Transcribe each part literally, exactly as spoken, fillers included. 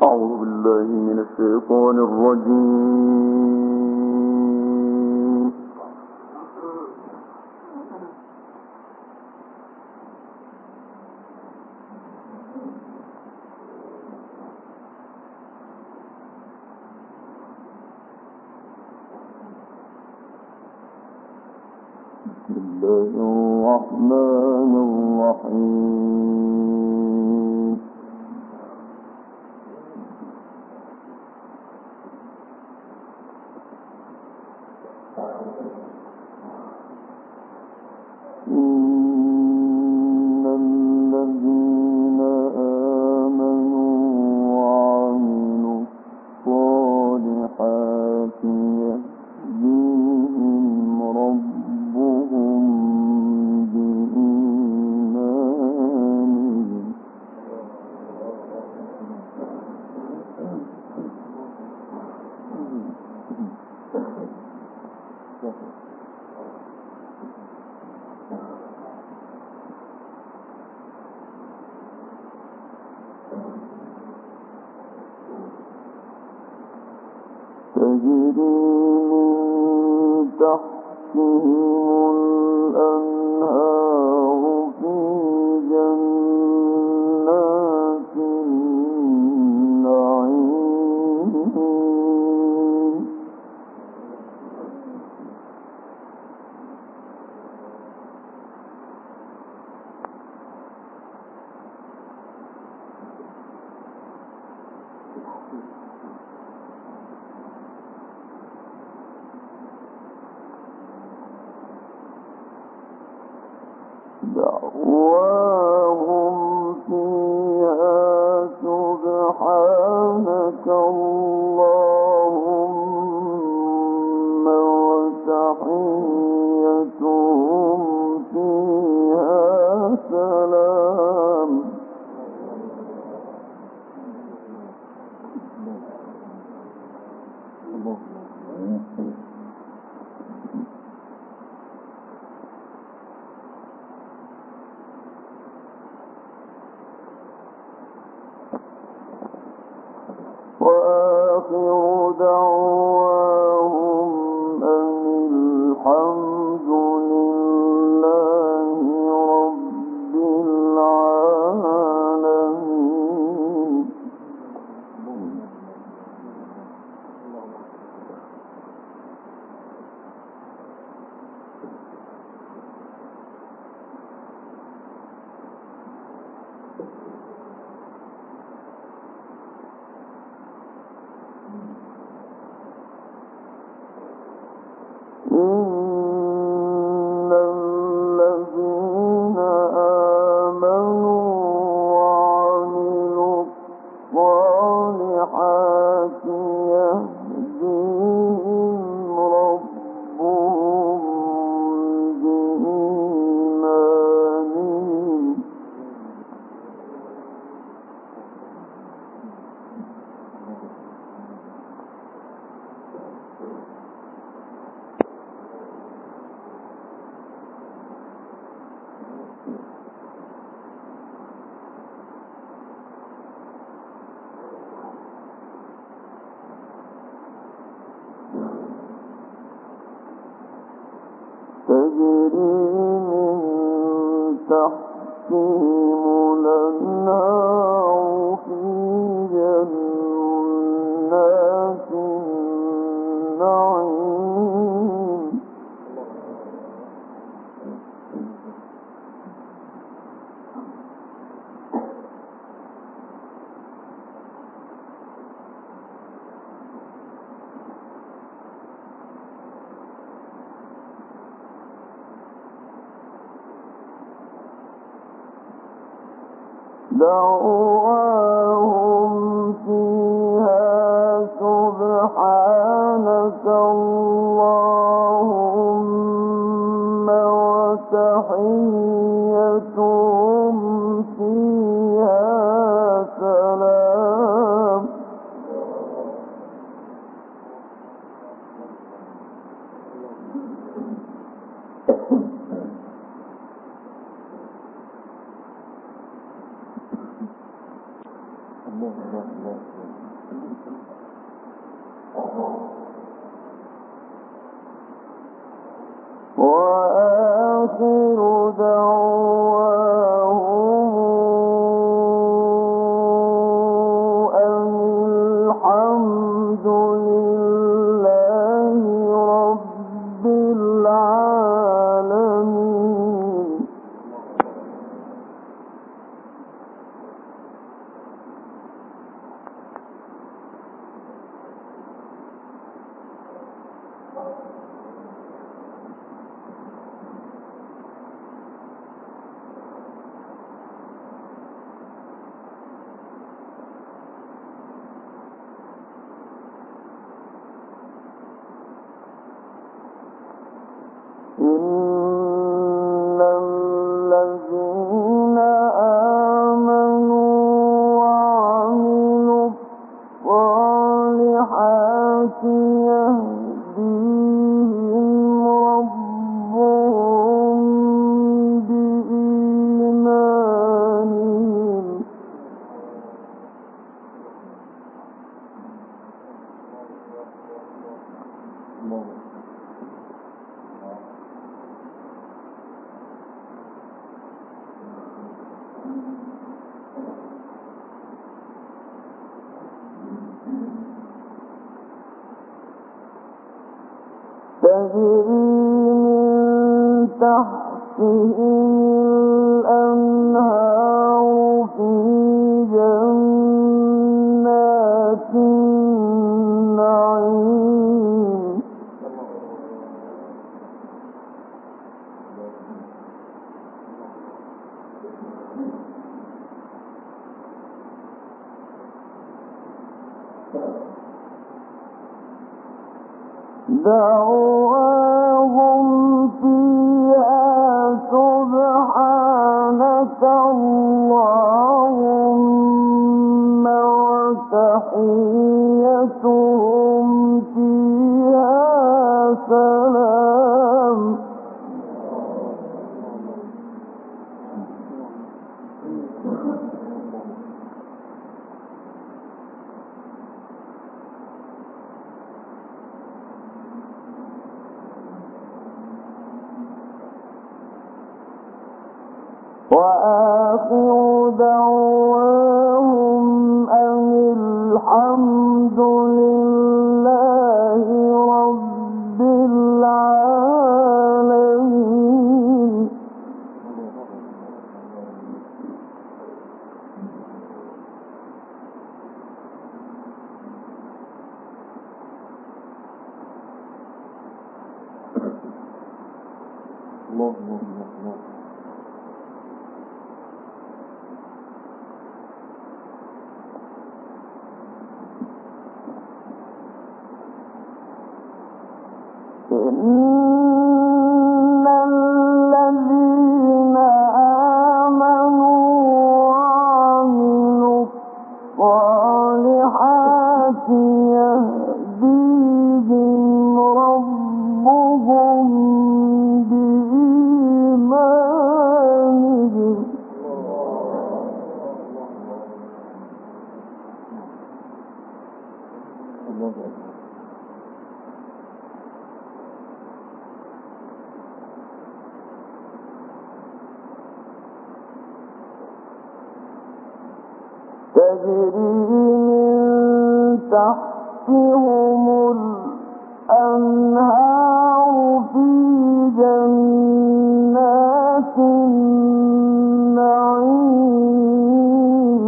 أعوذ بالله من الشيطان الرجيم. بسم الله الرحمن الرحيم. إن الذين آمنوا وعملوا الصالحات يهديهم ربهم بإيمانهم تجري من تحتهم الأنهار في جنات النعيم. دعواهم فيها سبحانك اللهم وتحيتهم فيها سلام. وآخر دعواهم أن الحمد لله رب العالمين. إن الذين آمنوا وعملوا الصالحات يهديهم ربهم بإيمانهم تجري من تحتهم الأنهار في جنات النعيم. دعواهم فيها سبحانك اللهم وتحيتهم فيها سلام. الله الله الله وآخر دعواهم أن الحمد لله رب العالمين. إن الذين آمنوا وعملوا الصالحات يهديهم ربهم بإيمانهم. تجري من تحتهم الأنهار في جنات النعيم. دعواهم فيها سبحانك اللهم وتحيتهم فيها سلام. وآخر دعواهم أن الحمد لله رب العالمين. الله الله الله. إن الذين آمنوا وعملوا الصالحات يهديهم ربهم بإيمانهم. تجري من تحتهم الأنهار في جنات النعيم.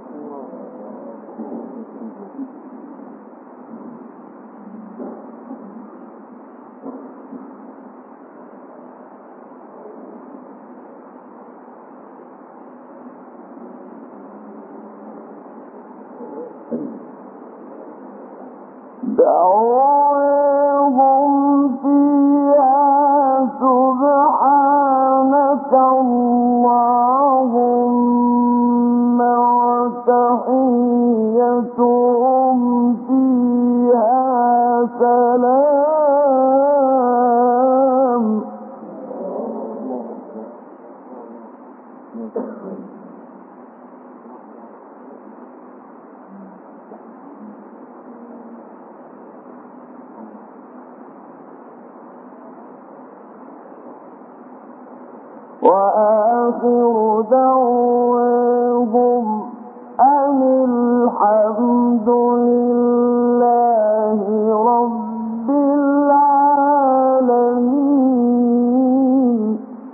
دعواهم فيها سبحانك اللهم وتحيتهم فيها سلام. وآخر دعواهم أن الحمد لله رب العالمين.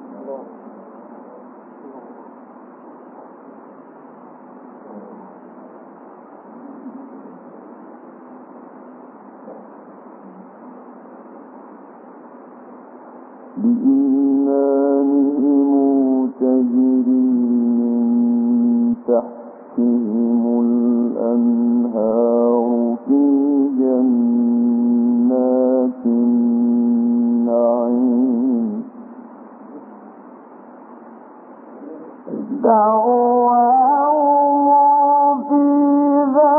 بإيمانهم تجري من تحتهم الأنهار في جنات النعيم. دعواهم فيها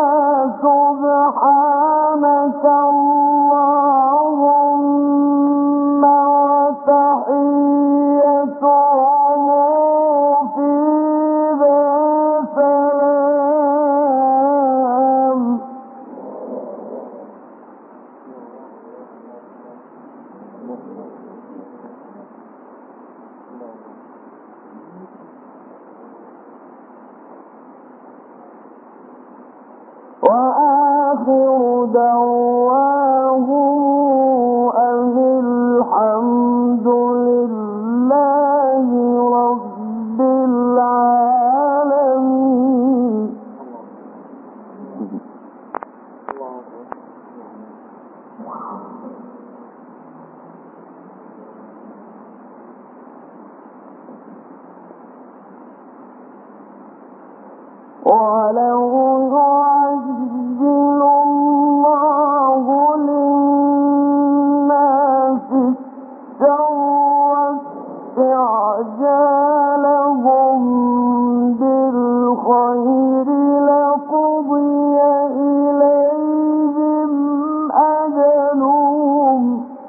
سبحانك اللهم وتحيتهم فيها سلام. وآخر دعواهم أن الحمد لله رب العالمين. ولو يعجل الله للناس الشر استعجالهم بالخير لقضي إليهم أجلهم.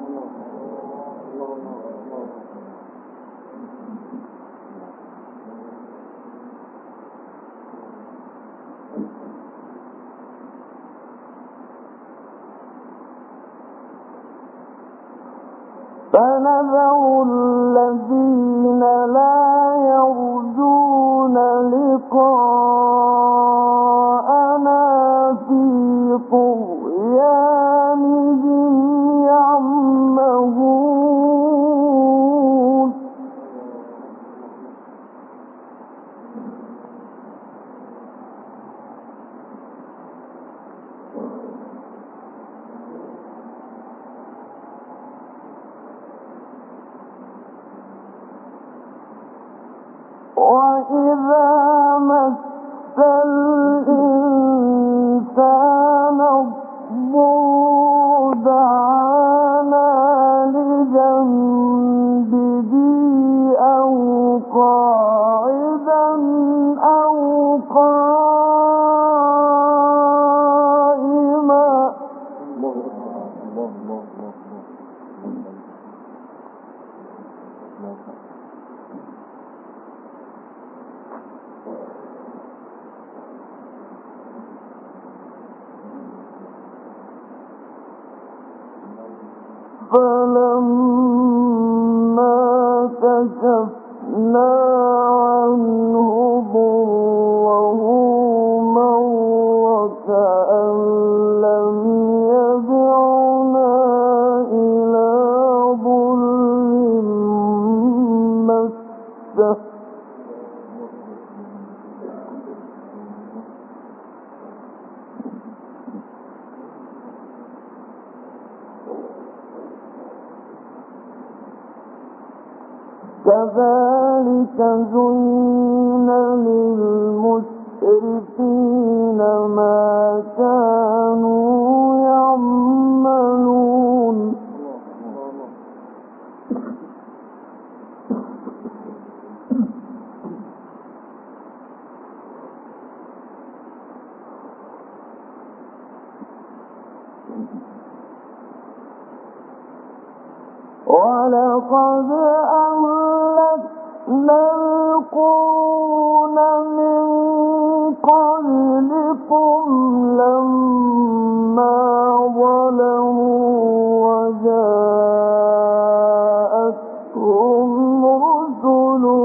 فنذر الذين لا يرجون لقاءنا في طغيانهم يعمهون. وإذا مس الإنسان الضر دعانا لجنبه أو قاعدا أو قائما. فلما كشفنا عنه ضره مر كأن لم يدعنا إلى ضر مسه. كذلك زين للمسرفين ما كانوا يعملون. ولقد أهلكنا القرون من قبلكم لما ظلموا وجاءتهم رسلهم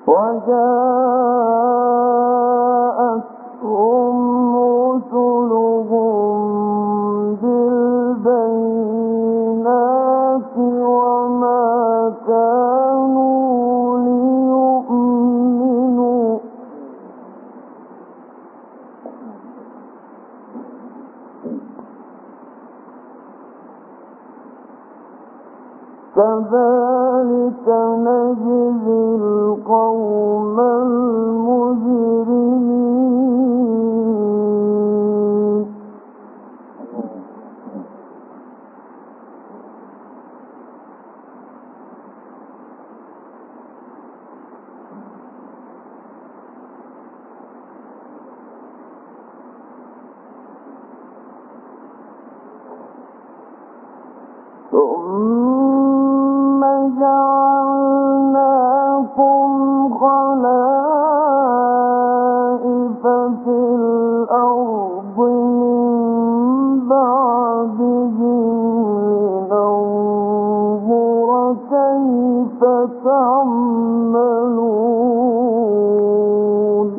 وجاءتهم رسلهم بالبينات وما كانوا ليؤمنوا كذلك نجزي القوم المجرمين ثم جعلناكم خلائف في الأرض من بعدهم لننظر كيف تعملون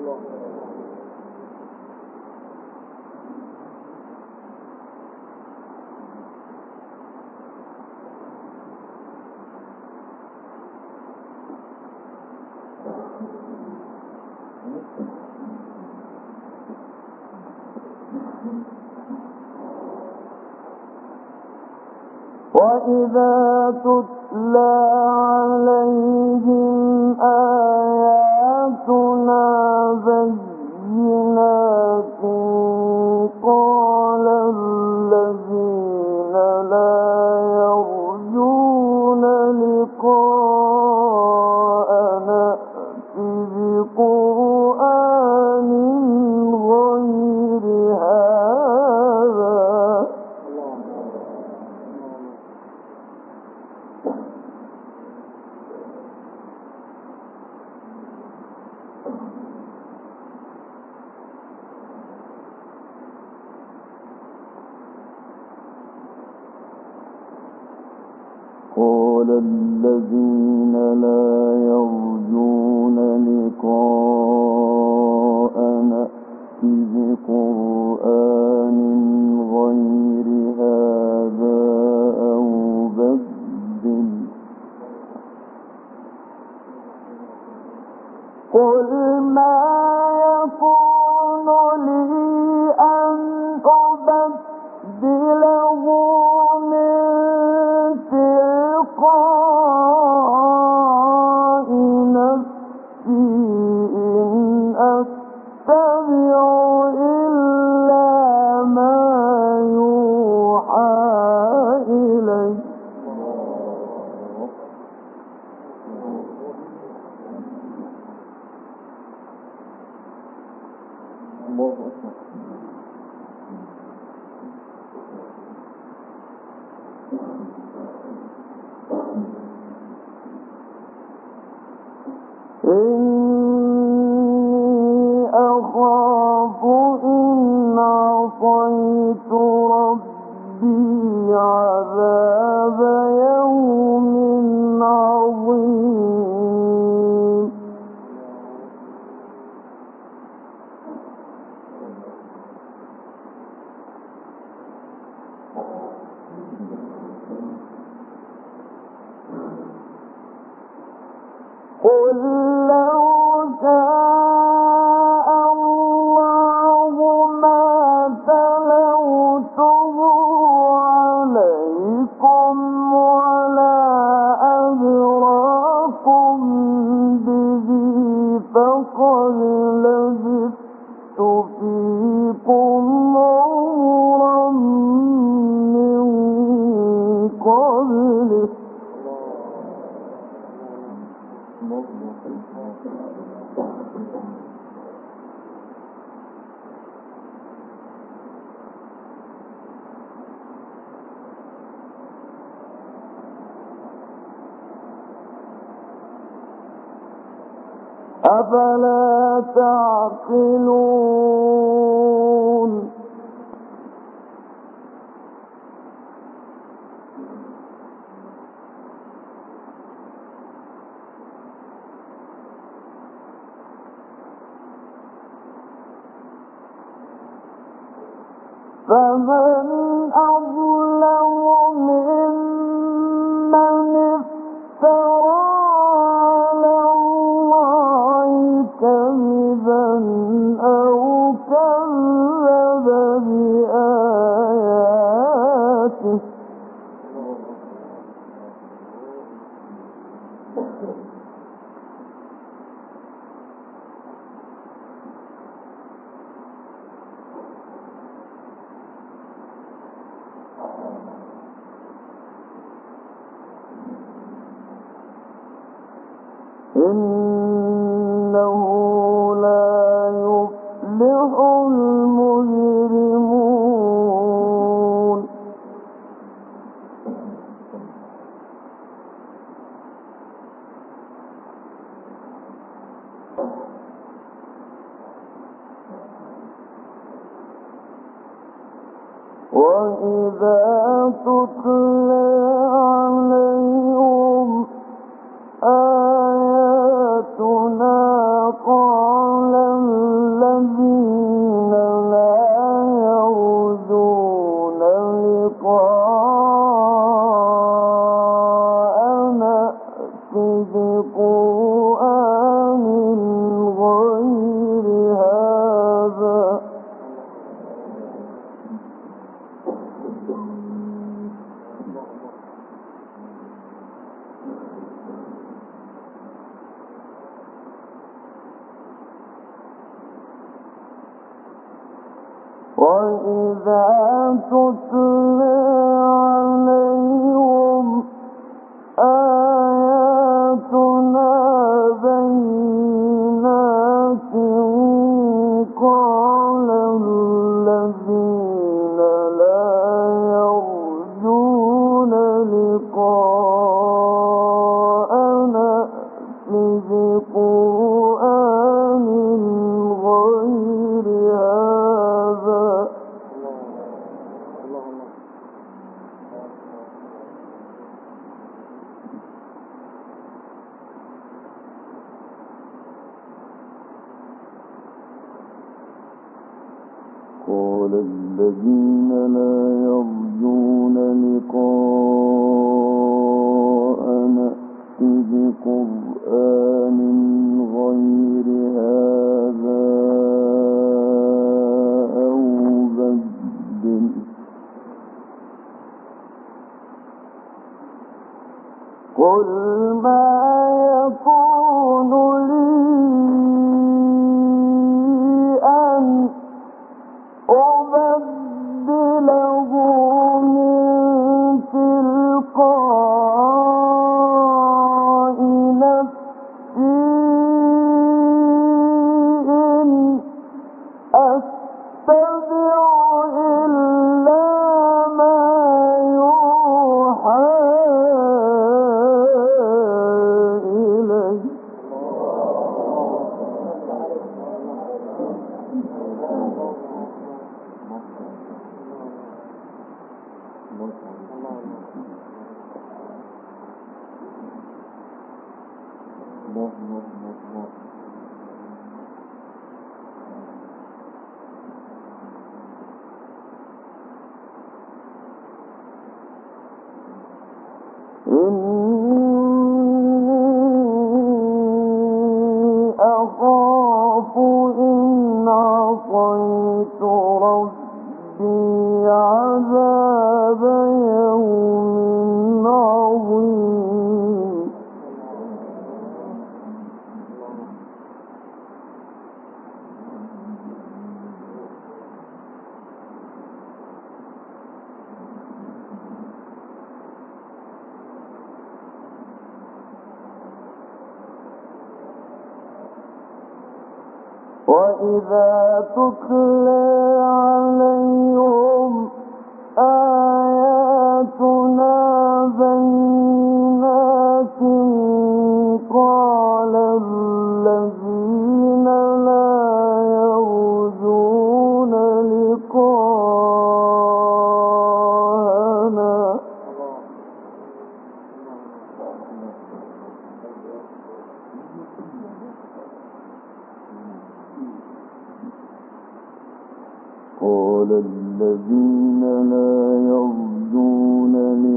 وإذا تتلى عليهم آياتنا بينات قال الذين لا يرجون لقاءنا ائت بقرآن غير هذا قال الذين لا يرجون لقاءنا ائت بقرآن غير هذا أو بدل قل ما يكون لي أن أبدله من تلقاء نفسي إن أتبع إلا ما يوحى إلي إني أخاف إن عصيت ربي عذاب يوم عظيم قل لو شاء الله ما تلوته عليكم ولا أدراكم به فقد لبثت فيكم عمرا من قبله أفلا تعقلون فمن أظلم ممن افترى على الله كذبا أو كذب بآياته إنه لا يفلح المجرمون وإذا تتلى عليهم آياتنا قال الذين لا يرجون لقاءنا ائت بقرآن غير هذا وإذا تتلى عليهم آياتنا بينات قال الذين لا يرجون لقاءنا ائت بقرآن غير هذا قال الذين لا يرجون لقاءنا ائت بقرآن غير هذا أو بدل قل ما يكون لي أن أبدله من تلقاء نفسي إن أتبع إلا ما يوحى إلي إني أخاف إن عصيت ربي عذاب يوم عظيم وإذا تتلى عليهم آياتنا بينات قال الذين لا يرجون لقاءنا قال الذين لا يرجون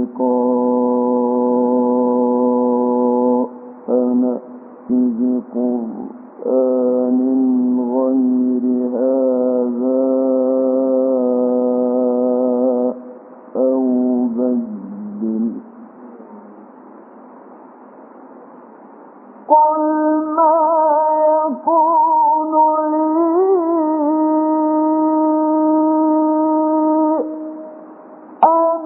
لقاءنا ائت بقرآن غير هذا أو بدل قل ما يكون لي أن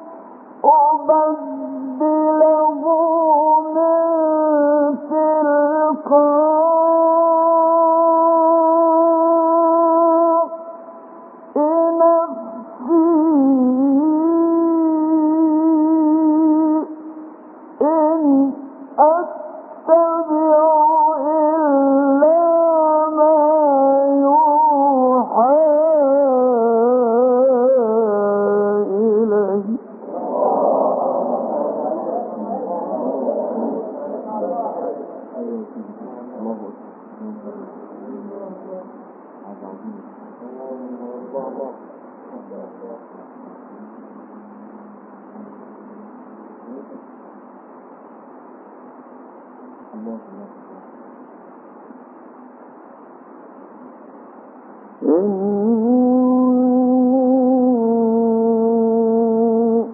أبدله من تلقاء نفسي إن أتبع إلا ما يوحى إلي إني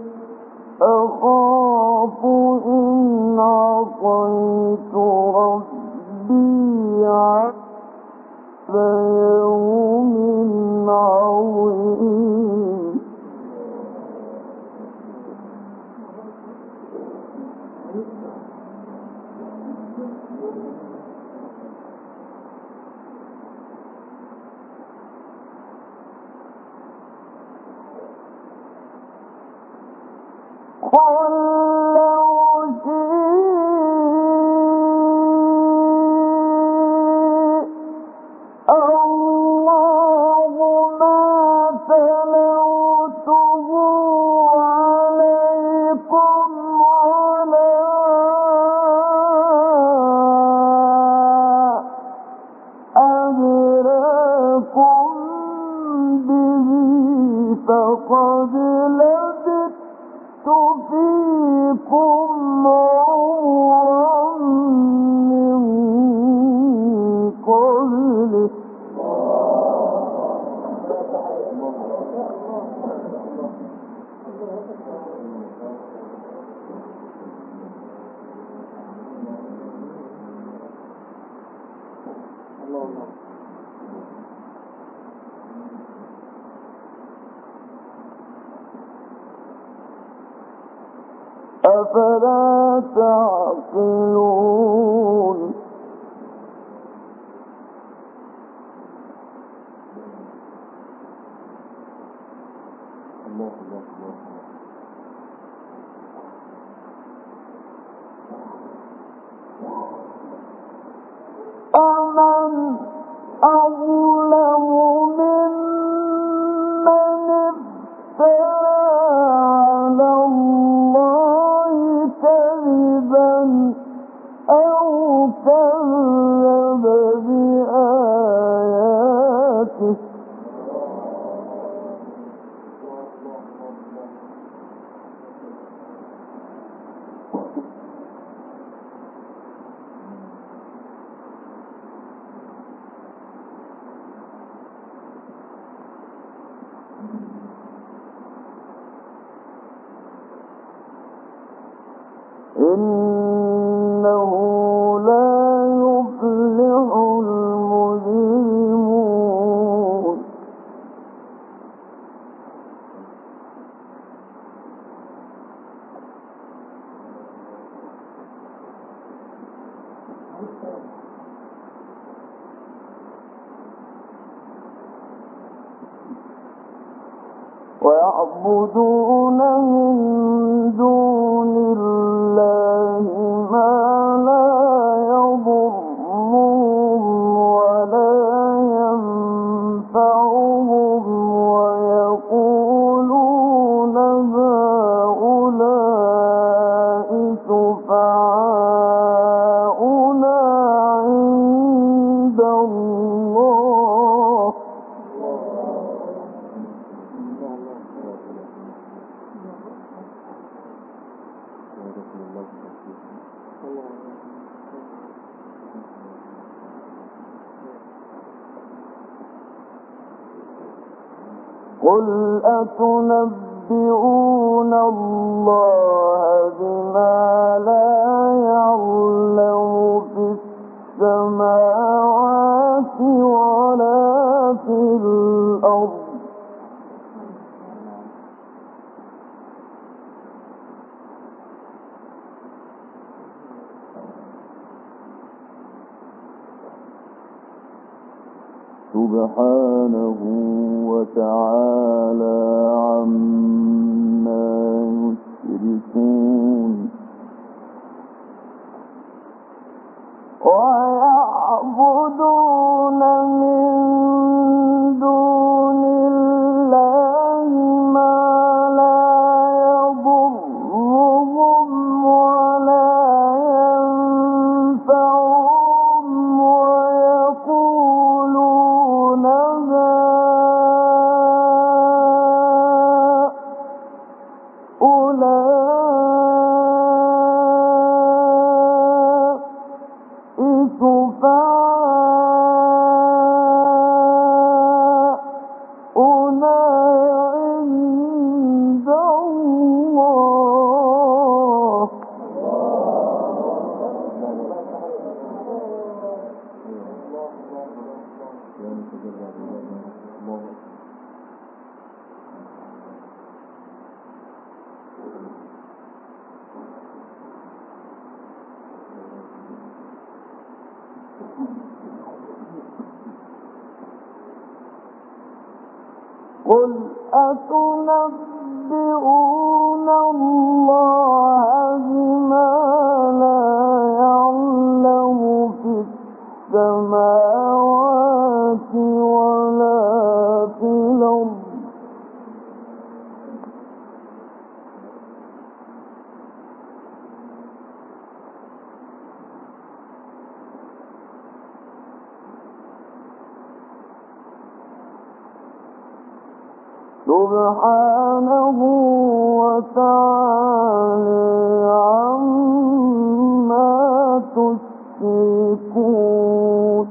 أخاف إن عصيت ربي عذاب يوم عظيم قل لو شاء الله ما تلوته عليكم ولا أدراكم به فقد لبثت فيكم عمرا من قبله أفلا تعقلون أمن أظلم ممن افترى على الله كذبا أو كذب بآياته إنه لا يفلح المجرمون ويعبدون من دون الله ما لا يضرهم ولا ينفعهم ويقولون هؤلاء شفعاؤنا عند الله قل أتنبئون الله بما لا يعلم في السماوات ولا في الأرض سبحانه وتعالى عما يشركون ويعبدون من دون الله ما لا يضرهم ولا ينفعهم ويقولون قل أتنبئون الله بما لا يعلم في السماوات ولا في الأرض سبحانه وتعالى عما تشركون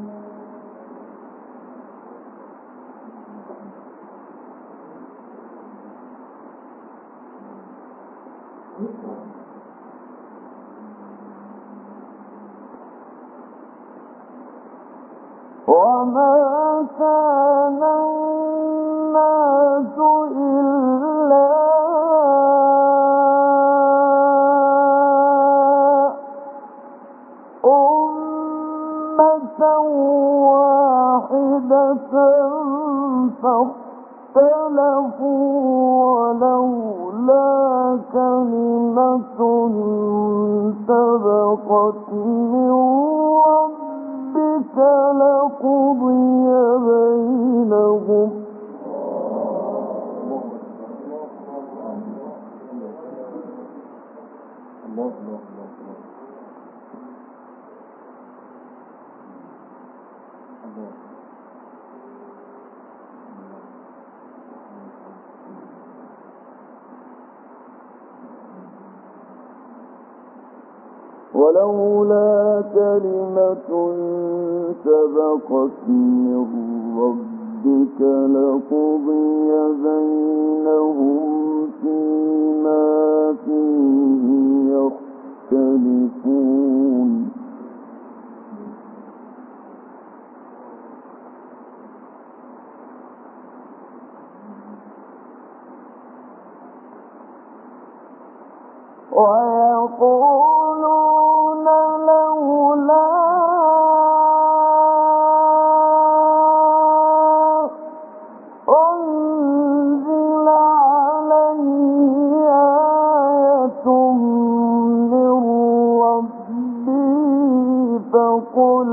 وما كان الناس إلا أمة واحدة فاختلفوا ولولا كلمة سبقت من ربك لقضي بينهم ولولا كلمة سبقت من ربك لقضي بينهم فيما فيه يختلفون ويقولون لولا أنزل عليه آية من ربه فقل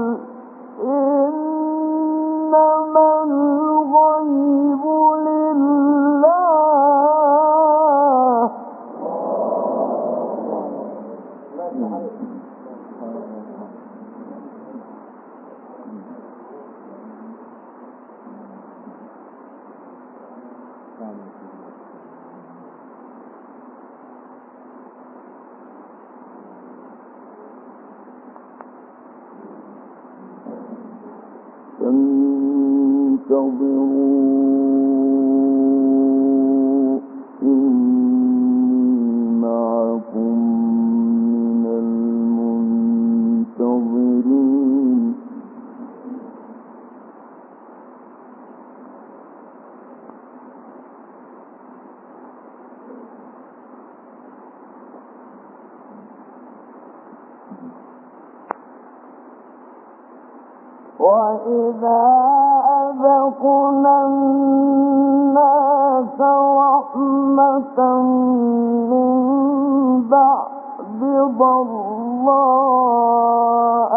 إنما الغيب لله انتظروا إني معكم من المنتظرين وإذا أذقنا الناس رحمة من بعد ضراء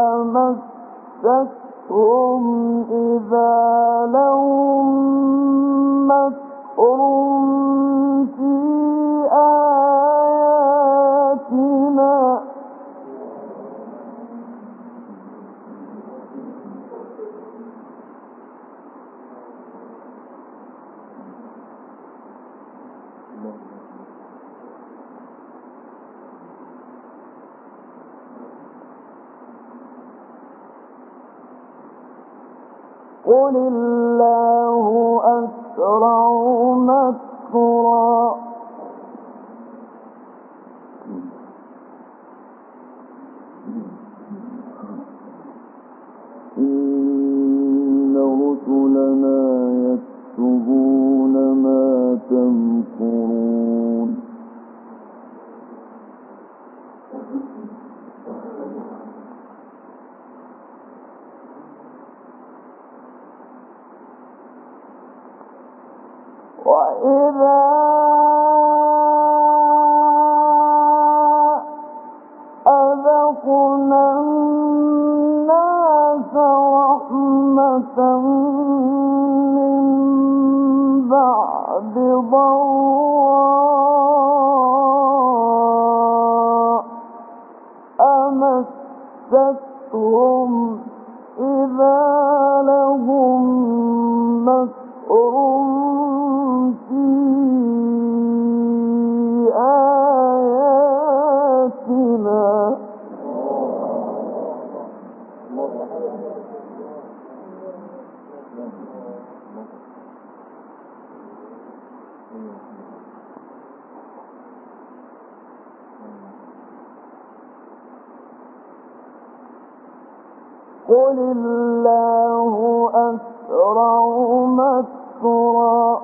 مستهم إذا لهم مكر في آياتنا قل الله أسرع مكرا إن رسلنا يكتبون ما تمكرون وإذا أذقنا الناس رحمة من بعد ضراء أمستهم إذا لهم مكر في آياتنا قل الله أسرع مكرا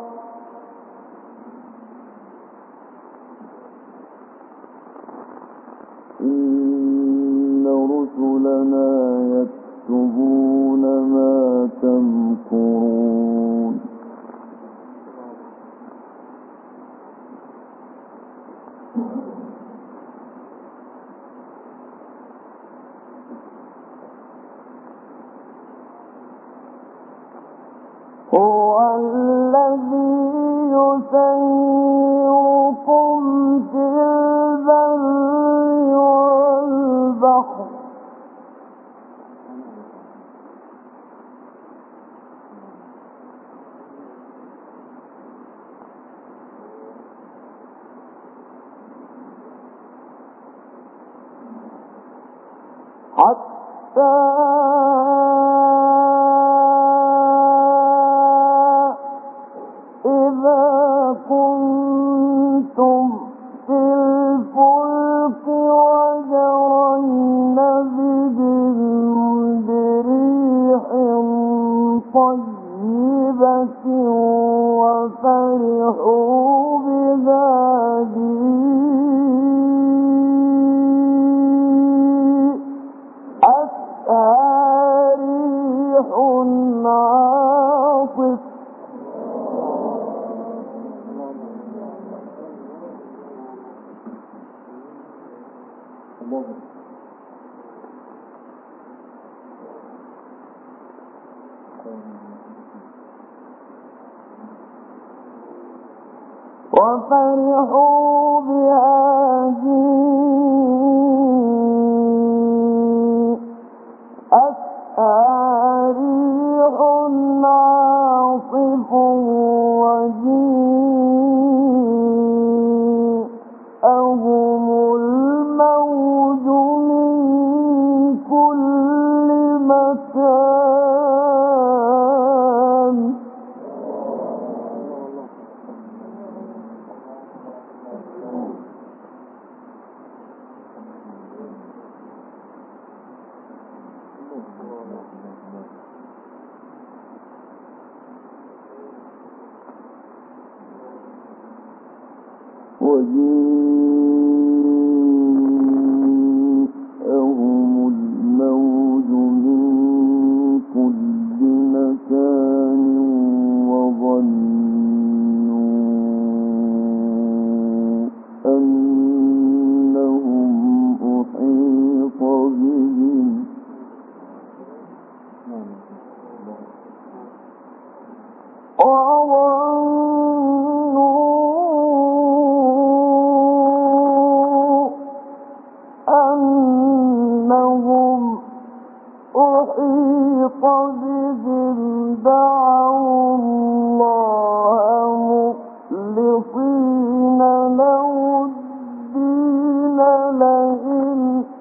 إن رسلنا يكتبون ما تمكرون هو الذي يسيركم في البر والبحر حتى إذا كنتم في الفلك وجرين بهم بريح طيبة وفرحوا بها أتاها ريح عاصف وفرحوا بها أتاها ريح عاصف وجيءهم الموج من كل مكان وجيءهم الموج من كل مكان وظنوا أنهم أحيط بهم دعوا الله مخلصين له الدين لئن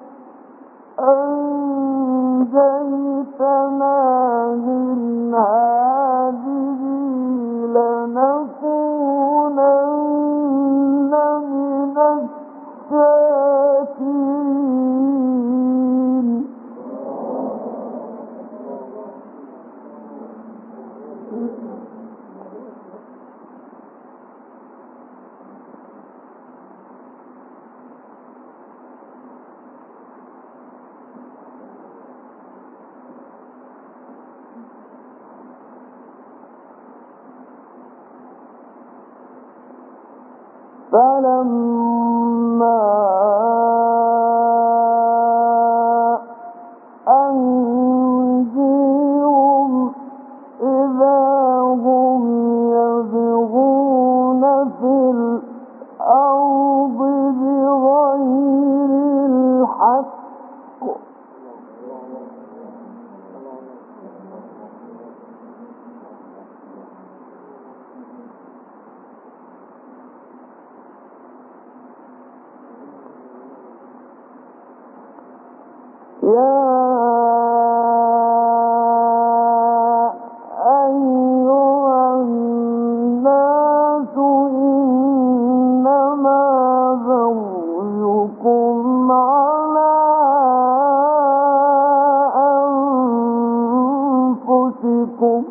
أنجيتنا من هذه لنكونن من الشاكرين. فلما أنجيهم إذا هم يبغون في الأرض بغير الحق يا أيها الناس إنما بغيكم على أنفسكم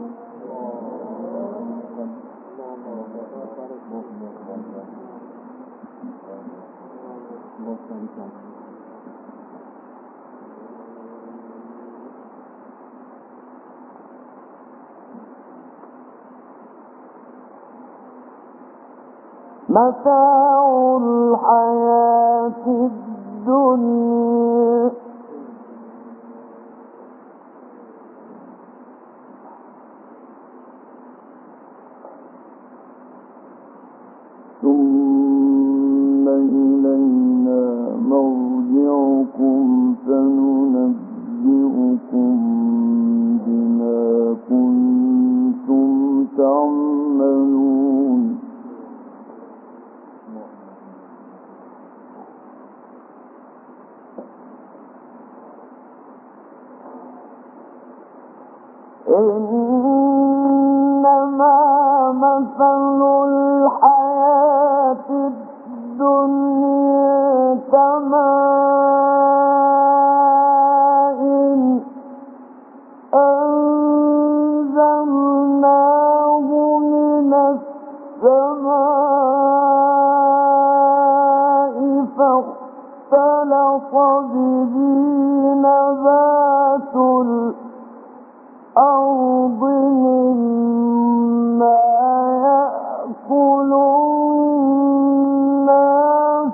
متاع الحياة الدنيا ثم إلينا مرجعكم فننبئكم بما كنتم تعملون. إنما مثل الحياة الدنيا كماء أنزلناه من السماء فاختلط به نبات الأرض مما يأكل الناس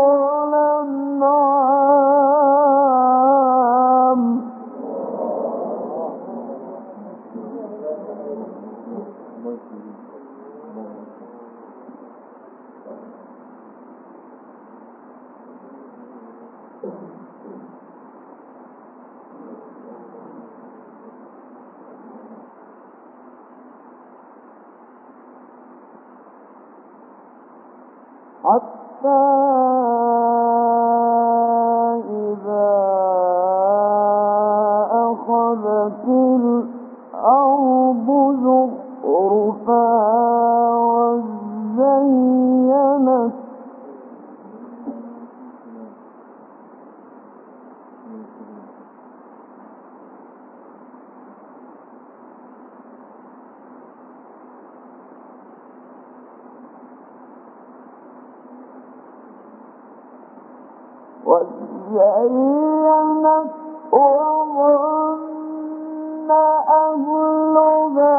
والأنعام حتى إذا أخذت الأرض زخرفها وزينت وزينت وظن أهلها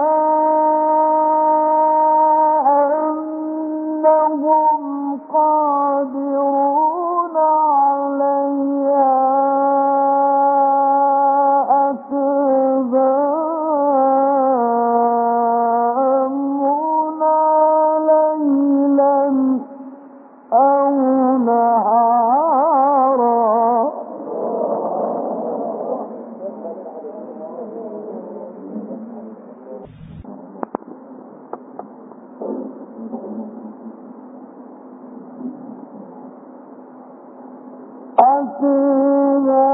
أنهم قادرون عليها أتاها أمرنا ليلا أو نهارا أتاها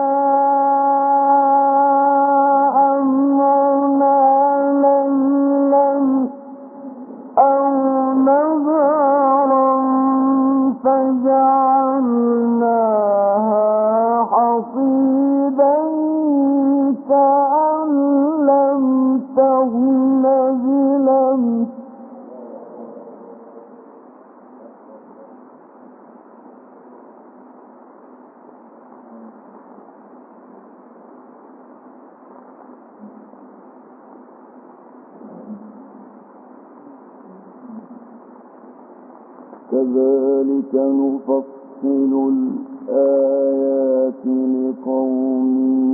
أمرنا ليلا أو نهارا فجعلناها حصيدا كأن لم تغن بلمس كذلك نفصل الآيات لقوم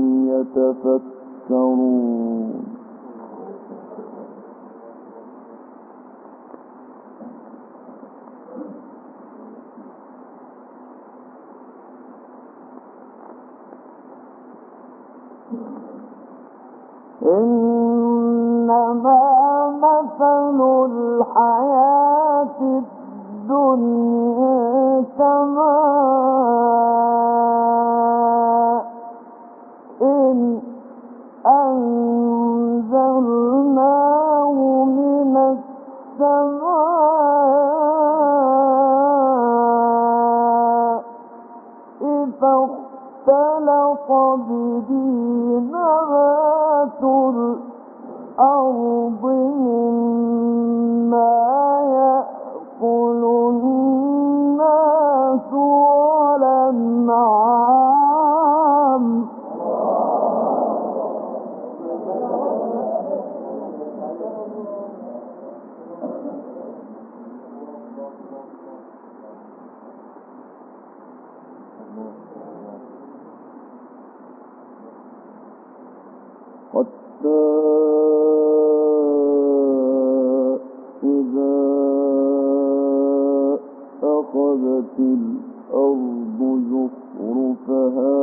يتفكرون إنما مثل الحياة الدنيا كماء إن أنزلناه من السماء فاختلط به نبات الأرض مما يأكل الناس والأنعام حتى إذا أخذت الأرض زخرفها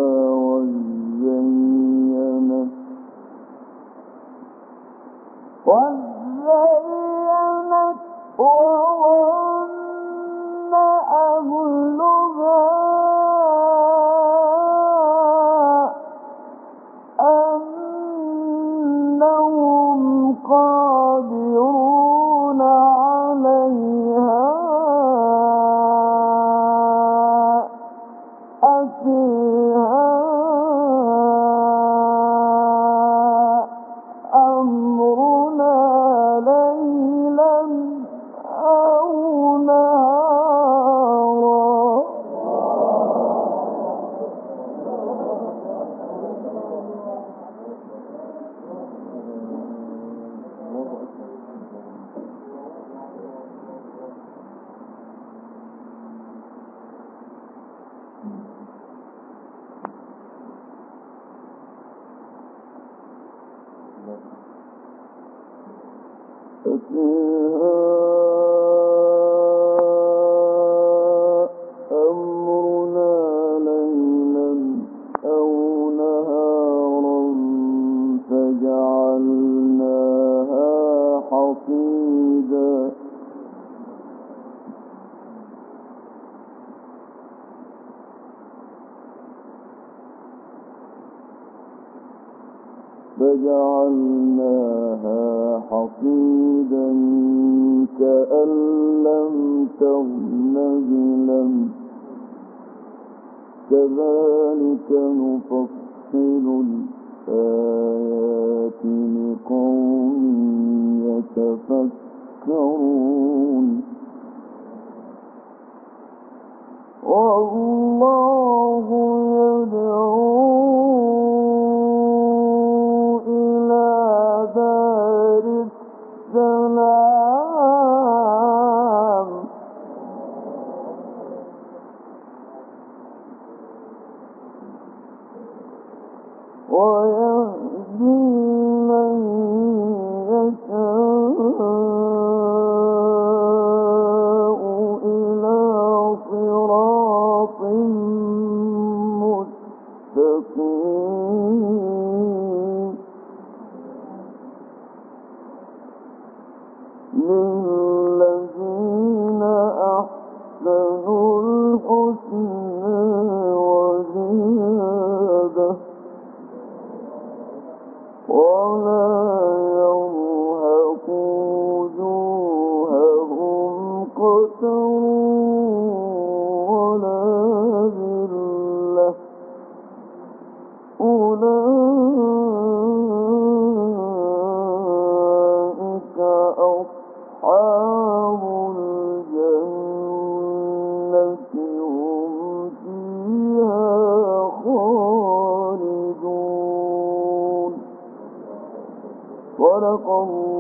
وزينت وزينت وظن أهلها أنهم قادرون عليها أتيها أمرنا ليلا أو نهارا أتيها أمرنا ليلا أو نهارا فجعلناها حصيدا فجعلناها حصيدا كأن لم تغن بلمس كذلك نفصل الآيات لقوم يتفكرون والله ويهدي من يشاء إلى صراط مستقيم للذين أحسنوا الحسنى وزيادة ولا يرهق وجوههم قتر ولا ذلة أولئك أصحاب الجنة هم فيها خالدون. صدق الله